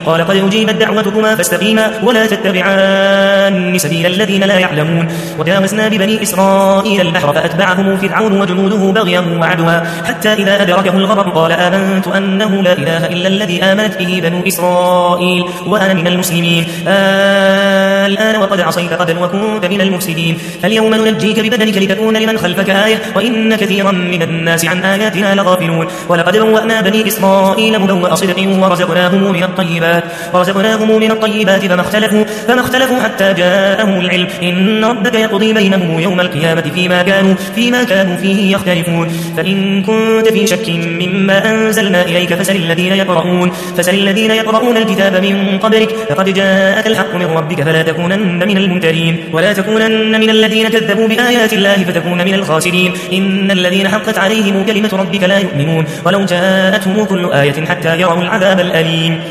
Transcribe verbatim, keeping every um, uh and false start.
قال قد أجيبت دعوتكما فاستقيما ولا تتبعان سبيل الذين لا يعلمون. وجاوزنا ببني إسرائيل البحر فأتبعهم فرعون وجنوده بغيا وعدوا حتى إذا أدركه الغرق قال آمنت أنه لا إله إلا الذي آمنت به بنو إسرائيل وأنا من المسلمين. آه الآن وقد عصيت قبل وكنت من المفسدين. فاليوم ننجيك ببدنك لتكون لمن خلفك آية وإن كثيرا من الناس عن آياتنا لغافلون. ولقد بوأنا بني إسرائيل مبوأ صدق ورزقناهم من الطيبات ورزقناهم من الطيبات فما اختلفوا فما اختلفوا حتى جاءهم العلم إن ربك يقضي بينهم يوم القيامة فيما كانوا فيما كانوا فيه يختلفون. فإن كنت في شك مما أنزلنا إليك فسل الذين يقرؤون فسل الذين يقرؤون الكتاب من قبلك فقد جاءك الحق من ربك فلا تكونن من الممترين ولا تكونن من الذين كذبوا بآيات الله فتكون من الخاسرين. إن الذين حقت عليهم كلمة ربك لا يؤمنون ولو جاءتهم كل آية حتى يروا العذاب الأليم.